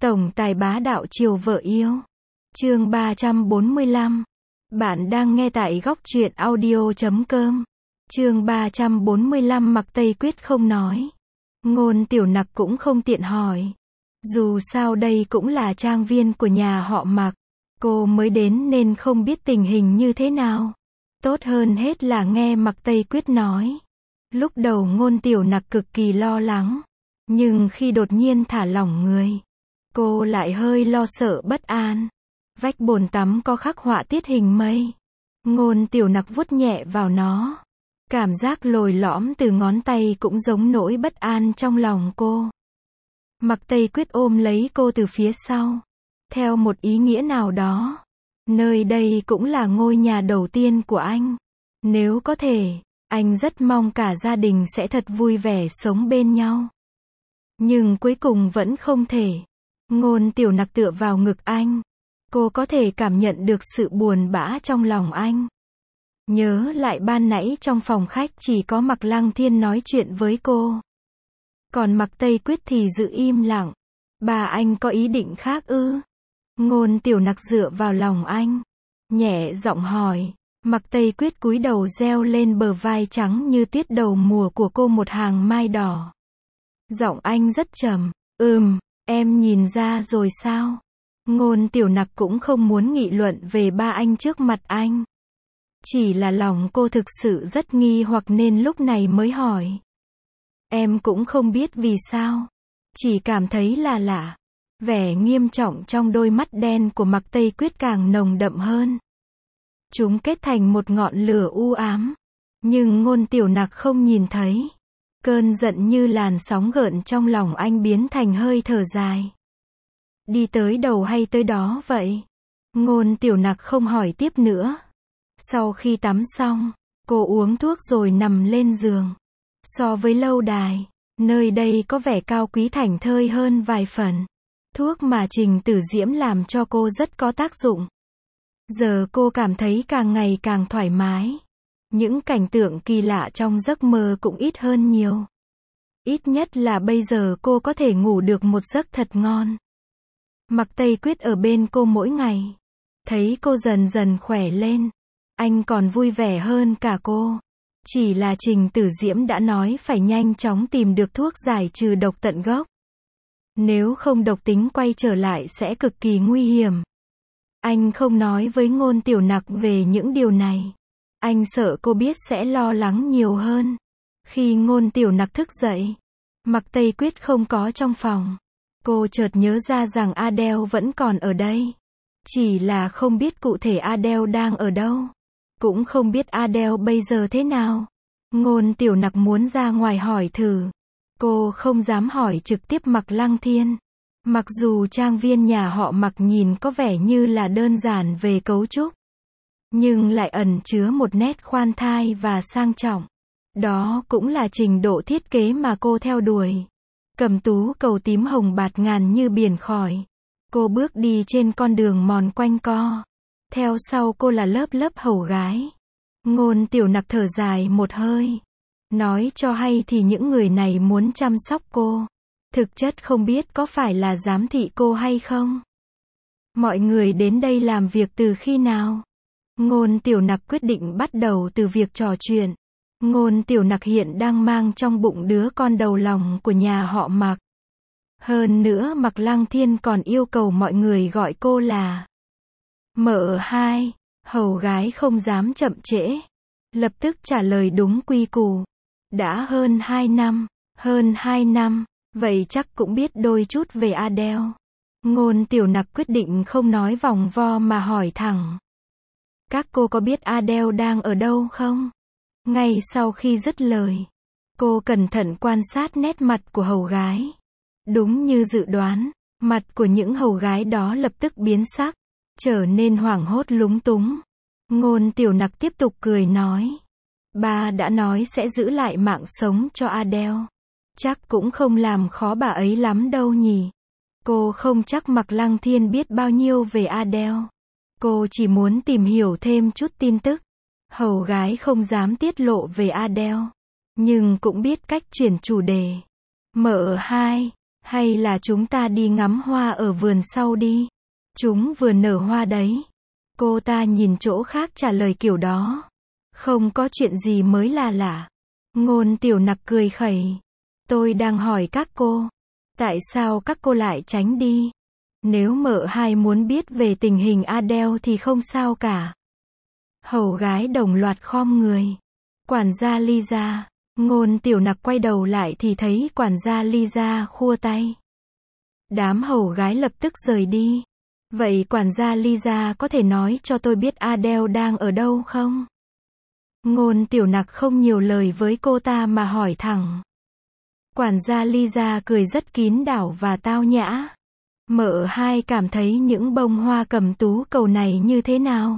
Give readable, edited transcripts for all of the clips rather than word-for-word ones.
Tổng tài bá đạo chiều vợ yêu. Chương 345. Bạn đang nghe tại góc truyện audio.com. Chương 345 Mặc Tây Quyết không nói. Ngôn Tiểu Nặc cũng không tiện hỏi. Dù sao đây cũng là trang viên của nhà họ Mặc. Cô mới đến nên không biết tình hình như thế nào. Tốt hơn hết là nghe Mặc Tây Quyết nói. Lúc đầu Ngôn Tiểu Nặc cực kỳ lo lắng. Nhưng khi đột nhiên thả lỏng người, cô lại hơi lo sợ bất an. Vách bồn tắm có khắc họa tiết hình mây. Ngôn Tiểu Nặc vuốt nhẹ vào nó. Cảm giác lồi lõm từ ngón tay cũng giống nỗi bất an trong lòng cô. Mặc Tây Quyết ôm lấy cô từ phía sau. Theo một ý nghĩa nào đó, nơi đây cũng là ngôi nhà đầu tiên của anh. Nếu có thể, anh rất mong cả gia đình sẽ thật vui vẻ sống bên nhau. Nhưng cuối cùng vẫn không thể. Ngôn Tiểu Nặc tựa vào ngực anh. Cô có thể cảm nhận được sự buồn bã trong lòng anh. Nhớ lại ban nãy trong phòng khách chỉ có Mặc Lăng Thiên nói chuyện với cô. Còn Mặc Tây Quyết thì giữ im lặng. Bà anh có ý định khác ư? Ngôn Tiểu Nặc dựa vào lòng anh. Nhẹ giọng hỏi. Mặc Tây Quyết cúi đầu reo lên bờ vai trắng như tuyết đầu mùa của cô một hàng mai đỏ. Giọng anh rất trầm. Em nhìn ra rồi sao? Ngôn Tiểu Nặc cũng không muốn nghị luận về ba anh trước mặt anh. Chỉ là lòng cô thực sự rất nghi hoặc nên lúc này mới hỏi. Em cũng không biết vì sao. Chỉ cảm thấy là lạ. Vẻ nghiêm trọng trong đôi mắt đen của Mặc Tây Quyết càng nồng đậm hơn. Chúng kết thành một ngọn lửa u ám. Nhưng Ngôn Tiểu Nặc không nhìn thấy. Cơn giận như làn sóng gợn trong lòng anh biến thành hơi thở dài. Đi tới đầu hay tới đó vậy? Ngôn Tiểu Nặc không hỏi tiếp nữa. Sau khi tắm xong, cô uống thuốc rồi nằm lên giường. So với lâu đài, nơi đây có vẻ cao quý thảnh thơi hơn vài phần. Thuốc mà Trình Tử Diễm làm cho cô rất có tác dụng. Giờ cô cảm thấy càng ngày càng thoải mái. Những cảnh tượng kỳ lạ trong giấc mơ cũng ít hơn nhiều. Ít nhất là bây giờ cô có thể ngủ được một giấc thật ngon. Mặc Tây Quyết ở bên cô mỗi ngày. Thấy cô dần dần khỏe lên. Anh còn vui vẻ hơn cả cô. Chỉ là Trình Tử Diễm đã nói phải nhanh chóng tìm được thuốc giải trừ độc tận gốc. Nếu không độc tính quay trở lại sẽ cực kỳ nguy hiểm. Anh không nói với Ngôn Tiểu Nặc về những điều này. Anh sợ cô biết sẽ lo lắng nhiều hơn. Khi Ngôn Tiểu Nặc thức dậy, Mặc Tây Quyết không có trong phòng. Cô chợt nhớ ra rằng Adele vẫn còn ở đây. Chỉ là không biết cụ thể Adele đang ở đâu. Cũng không biết Adele bây giờ thế nào. Ngôn Tiểu Nặc muốn ra ngoài hỏi thử. Cô không dám hỏi trực tiếp Mặc Lăng Thiên. Mặc dù trang viên nhà họ Mặc nhìn có vẻ như là đơn giản về cấu trúc, nhưng lại ẩn chứa một nét khoan thai và sang trọng. Đó cũng là trình độ thiết kế mà cô theo đuổi. Cầm tú cầu tím hồng bạt ngàn như biển khỏi. Cô bước đi trên con đường mòn quanh co. Theo sau cô là lớp lớp hầu gái. Ngôn Tiểu Nặc thở dài một hơi. Nói cho hay thì những người này muốn chăm sóc cô. Thực chất không biết có phải là giám thị cô hay không. Mọi người đến đây làm việc từ khi nào? Ngôn Tiểu Nặc quyết định bắt đầu từ việc trò chuyện. Ngôn Tiểu Nặc hiện đang mang trong bụng đứa con đầu lòng của nhà họ Mặc. Hơn nữa Mặc Lăng Thiên còn yêu cầu mọi người gọi cô là Mợ Hai. Hầu gái không dám chậm trễ. Lập tức trả lời đúng quy củ. Đã hơn 2 năm. Hơn 2 năm. Vậy chắc cũng biết đôi chút về Adele. Ngôn Tiểu Nặc quyết định không nói vòng vo mà hỏi thẳng. Các cô có biết Adele đang ở đâu không? Ngay sau khi dứt lời, cô cẩn thận quan sát nét mặt của hầu gái. Đúng như dự đoán, mặt của những hầu gái đó lập tức biến sắc, trở nên hoảng hốt lúng túng. Ngôn Tiểu Nặc tiếp tục cười nói. Ba đã nói sẽ giữ lại mạng sống cho Adele. Chắc cũng không làm khó bà ấy lắm đâu nhỉ. Cô không chắc Mặc Lăng Thiên biết bao nhiêu về Adele. Cô chỉ muốn tìm hiểu thêm chút tin tức. Hầu gái không dám tiết lộ về Adele, nhưng cũng biết cách chuyển chủ đề. Mợ Hai, Hay là chúng ta đi ngắm hoa ở vườn sau đi. Chúng vừa nở hoa đấy. Cô ta nhìn chỗ khác trả lời kiểu đó. Không có chuyện gì mới là lạ. Ngôn Tiểu Nặc cười khẩy. Tôi đang hỏi các cô. Tại sao các cô lại tránh đi? Nếu mợ hai muốn biết về tình hình Adele thì không sao cả. Hầu gái đồng loạt khom người. Quản gia Lisa. Ngôn Tiểu Nặc quay đầu lại thì thấy quản gia Lisa khua tay. Đám hầu gái lập tức rời đi. Vậy quản gia Lisa có thể nói cho tôi biết Adele đang ở đâu không? Ngôn Tiểu Nặc không nhiều lời với cô ta mà hỏi thẳng. Quản gia Lisa cười rất kín đáo và tao nhã. Mợ hai cảm thấy những bông hoa cẩm tú cầu này như thế nào?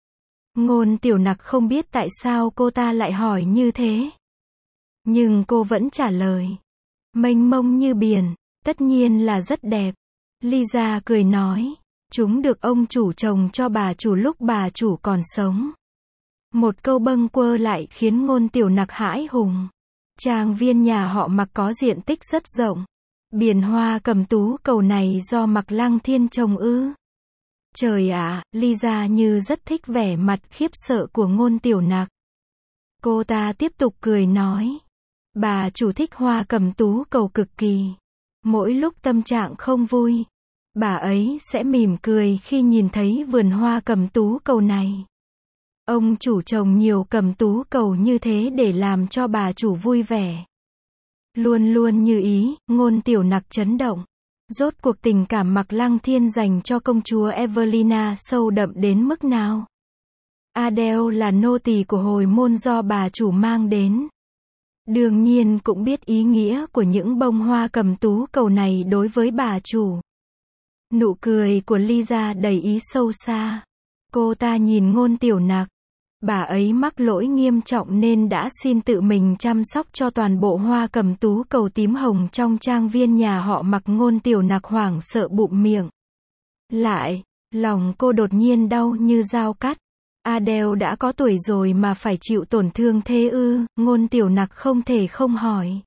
Ngôn Tiểu Nặc không biết tại sao cô ta lại hỏi như thế. Nhưng cô vẫn trả lời. Mênh mông như biển, tất nhiên là rất đẹp. Lisa cười nói. Chúng được ông chủ trồng cho bà chủ lúc bà chủ còn sống. Một câu bâng quơ lại khiến Ngôn Tiểu Nặc hãi hùng. Trang viên nhà họ Mạc có diện tích rất rộng. Biển hoa cẩm tú cầu này do Mạc Lăng Thiên trồng ư? Trời ạ, Lisa như rất thích vẻ mặt khiếp sợ của Ngôn Tiểu Nặc. Cô ta tiếp tục cười nói. Bà chủ thích hoa cẩm tú cầu cực kỳ. Mỗi lúc tâm trạng không vui, bà ấy sẽ mỉm cười khi nhìn thấy vườn hoa cẩm tú cầu này. Ông chủ trồng nhiều cẩm tú cầu như thế để làm cho bà chủ vui vẻ. Luôn luôn như ý, Ngôn Tiểu Nặc chấn động. Rốt cuộc tình cảm Mạc Lăng Thiên dành cho công chúa Evelina sâu đậm đến mức nào? Adele là nô tỳ của hồi môn do bà chủ mang đến. Đương nhiên cũng biết ý nghĩa của những bông hoa cẩm tú cầu này đối với bà chủ. Nụ cười của Lisa đầy ý sâu xa. Cô ta nhìn Ngôn Tiểu Nặc. Bà ấy mắc lỗi nghiêm trọng nên đã xin tự mình chăm sóc cho toàn bộ hoa cẩm tú cầu tím hồng trong trang viên nhà họ Mạc. Ngôn Tiểu Nặc hoảng sợ bụm miệng lại, lòng cô đột nhiên đau như dao cắt. Adele đã có tuổi rồi mà phải chịu tổn thương thế ư? Ngôn Tiểu Nặc không thể không hỏi.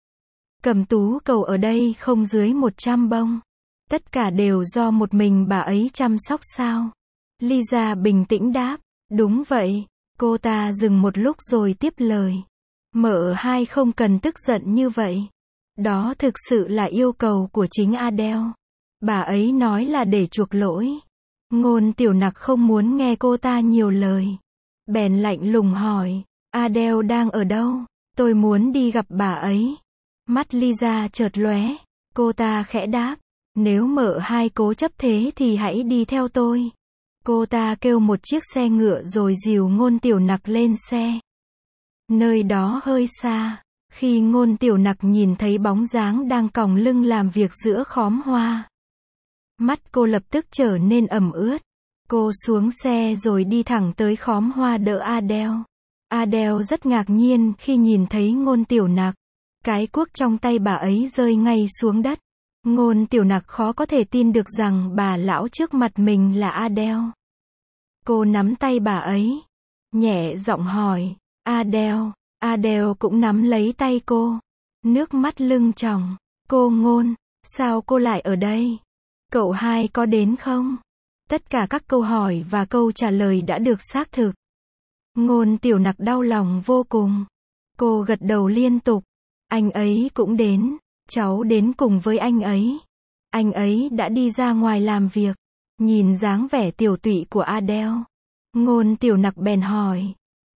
Cẩm tú cầu ở đây không dưới 100 bông. Tất cả đều do một mình bà ấy chăm sóc sao? Lisa bình tĩnh đáp. Đúng vậy. Cô ta dừng một lúc rồi tiếp lời. Mợ hai không cần tức giận như vậy. Đó thực sự là yêu cầu của chính Adele. Bà ấy nói là để chuộc lỗi. Ngôn Tiểu Nặc không muốn nghe cô ta nhiều lời. Bèn lạnh lùng hỏi. Adele đang ở đâu? Tôi muốn đi gặp bà ấy. Mắt Lisa chợt lóe. Cô ta khẽ đáp. Nếu mợ hai cố chấp thế thì hãy đi theo tôi. Cô ta kêu một chiếc xe ngựa rồi dìu Ngôn Tiểu Nặc lên xe. Nơi đó hơi xa. Khi Ngôn Tiểu Nặc nhìn thấy bóng dáng đang còng lưng làm việc giữa khóm hoa, mắt cô lập tức trở nên ẩm ướt. Cô xuống xe rồi đi thẳng tới khóm hoa đỡ Adele. Adele rất ngạc nhiên khi nhìn thấy Ngôn Tiểu Nặc. Cái cuốc trong tay bà ấy rơi ngay xuống đất. Ngôn Tiểu Nặc khó có thể tin được rằng bà lão trước mặt mình là Adele. Cô nắm tay bà ấy, nhẹ giọng hỏi. Adele. Adele cũng nắm lấy tay cô. Nước mắt lưng tròng. Cô Ngôn, sao cô lại ở đây? Cậu hai có đến không? Tất cả các câu hỏi và câu trả lời đã được xác thực. Ngôn Tiểu Nặc đau lòng vô cùng. Cô gật đầu liên tục. Anh ấy cũng đến. Cháu đến cùng với anh ấy. Anh ấy đã đi ra ngoài làm việc. Nhìn dáng vẻ tiểu tụy của Adele, Ngôn Tiểu Nặc bèn hỏi.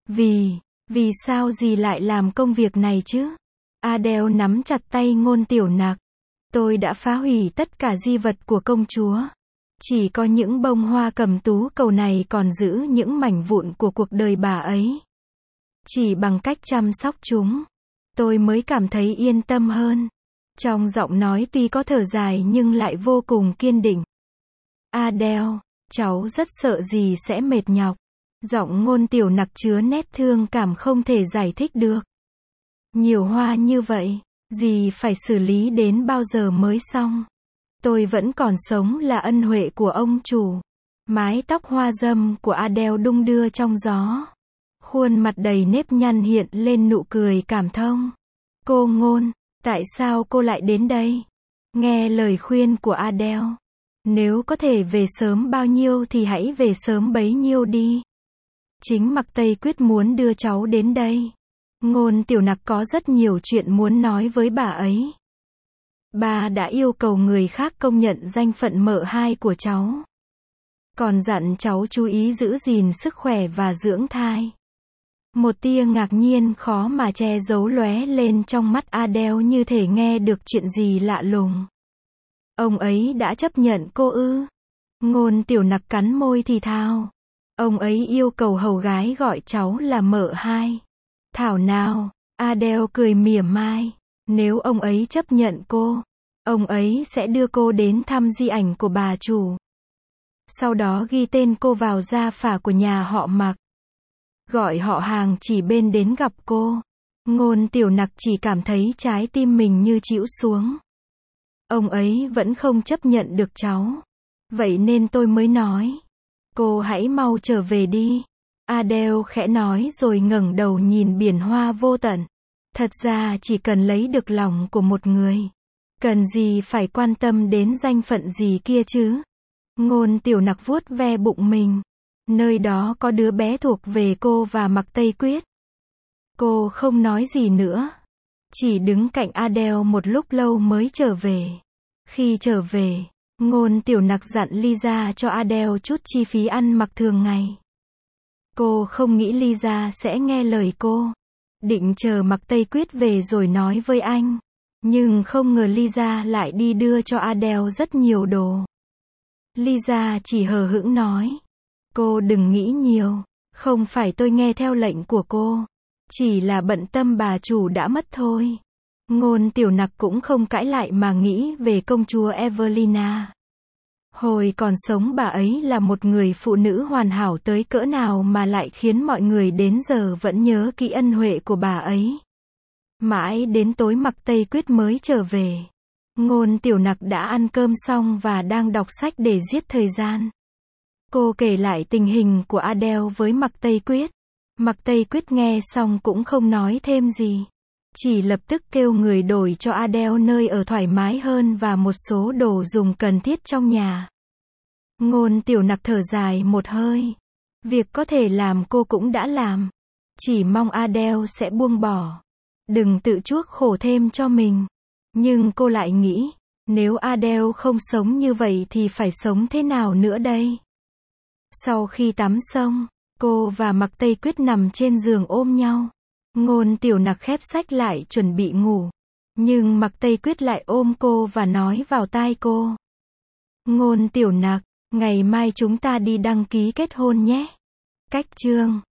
Vì sao dì lại làm công việc này chứ? Adele nắm chặt tay Ngôn Tiểu Nặc. Tôi đã phá hủy tất cả di vật của công chúa. Chỉ có những bông hoa cẩm tú cầu này còn giữ những mảnh vụn của cuộc đời bà ấy. Chỉ bằng cách chăm sóc chúng, tôi mới cảm thấy yên tâm hơn. Trong giọng nói tuy có thở dài nhưng lại vô cùng kiên định. Adele, cháu rất sợ dì sẽ mệt nhọc. Giọng Ngôn Tiểu Nặc chứa nét thương cảm không thể giải thích được. Nhiều hoa như vậy, dì phải xử lý đến bao giờ mới xong? Tôi vẫn còn sống là ân huệ của ông chủ. Mái tóc hoa râm của Adele đung đưa trong gió. Khuôn mặt đầy nếp nhăn hiện lên nụ cười cảm thông. Cô Ngôn, tại sao cô lại đến đây? Nghe lời khuyên của Adele. Nếu có thể về sớm bao nhiêu thì hãy về sớm bấy nhiêu đi. Chính Mạc Tây Quyết muốn đưa cháu đến đây. Ngôn Tiểu Nặc có rất nhiều chuyện muốn nói với bà ấy. Bà đã yêu cầu người khác công nhận danh phận mợ hai của cháu. Còn dặn cháu chú ý giữ gìn sức khỏe và dưỡng thai. Một tia ngạc nhiên khó mà che giấu lóe lên trong mắt Adele, như thể nghe được chuyện gì lạ lùng. Ông ấy đã chấp nhận cô ư? Ngôn Tiểu Nặc cắn môi thì thào. Ông ấy yêu cầu hầu gái gọi cháu là mợ hai. Thảo nào, Adele cười mỉa mai. Nếu ông ấy chấp nhận cô, ông ấy sẽ đưa cô đến thăm di ảnh của bà chủ. Sau đó ghi tên cô vào gia phả của nhà họ Mạc. Gọi họ hàng chỉ bên đến gặp cô. Ngôn Tiểu Nặc chỉ cảm thấy trái tim mình như trĩu xuống. Ông ấy vẫn không chấp nhận được cháu. Vậy nên tôi mới nói. Cô hãy mau trở về đi. Adele khẽ nói rồi ngẩng đầu nhìn biển hoa vô tận. Thật ra chỉ cần lấy được lòng của một người. Cần gì phải quan tâm đến danh phận gì kia chứ? Ngôn Tiểu Nặc vuốt ve bụng mình. Nơi đó có đứa bé thuộc về cô và Mạc Tây Quyết. Cô không nói gì nữa. Chỉ đứng cạnh Adele một lúc lâu mới trở về. Khi trở về, Ngôn Tiểu Nặc dặn Lisa cho Adele chút chi phí ăn mặc thường ngày. Cô không nghĩ Lisa sẽ nghe lời cô. Định chờ Mạc Tây Quyết về rồi nói với anh. Nhưng không ngờ Lisa lại đi đưa cho Adele rất nhiều đồ. Lisa chỉ hờ hững nói. Cô đừng nghĩ nhiều. Không phải tôi nghe theo lệnh của cô. Chỉ là bận tâm bà chủ đã mất thôi. Ngôn Tiểu Nặc cũng không cãi lại mà nghĩ về công chúa Evelina. Hồi còn sống bà ấy là một người phụ nữ hoàn hảo tới cỡ nào mà lại khiến mọi người đến giờ vẫn nhớ kỹ ân huệ của bà ấy. Mãi đến tối Mạc Tây Quyết mới trở về. Ngôn Tiểu Nặc đã ăn cơm xong và đang đọc sách để giết thời gian. Cô kể lại tình hình của Adele với Mạc Tây Quyết. Mạc Tây Quyết nghe xong cũng không nói thêm gì. Chỉ lập tức kêu người đổi cho Adele nơi ở thoải mái hơn và một số đồ dùng cần thiết trong nhà. Ngôn Tiểu Nặc thở dài một hơi. Việc có thể làm cô cũng đã làm. Chỉ mong Adele sẽ buông bỏ. Đừng tự chuốc khổ thêm cho mình. Nhưng cô lại nghĩ, nếu Adele không sống như vậy thì phải sống thế nào nữa đây? Sau khi tắm xong, cô và Mạc Tây Quyết nằm trên giường ôm nhau. Ngôn Tiểu Nặc khép sách lại chuẩn bị ngủ. Nhưng Mạc Tây Quyết lại ôm cô và nói vào tai cô. Ngôn Tiểu Nặc, ngày mai chúng ta đi đăng ký kết hôn nhé. Cách chương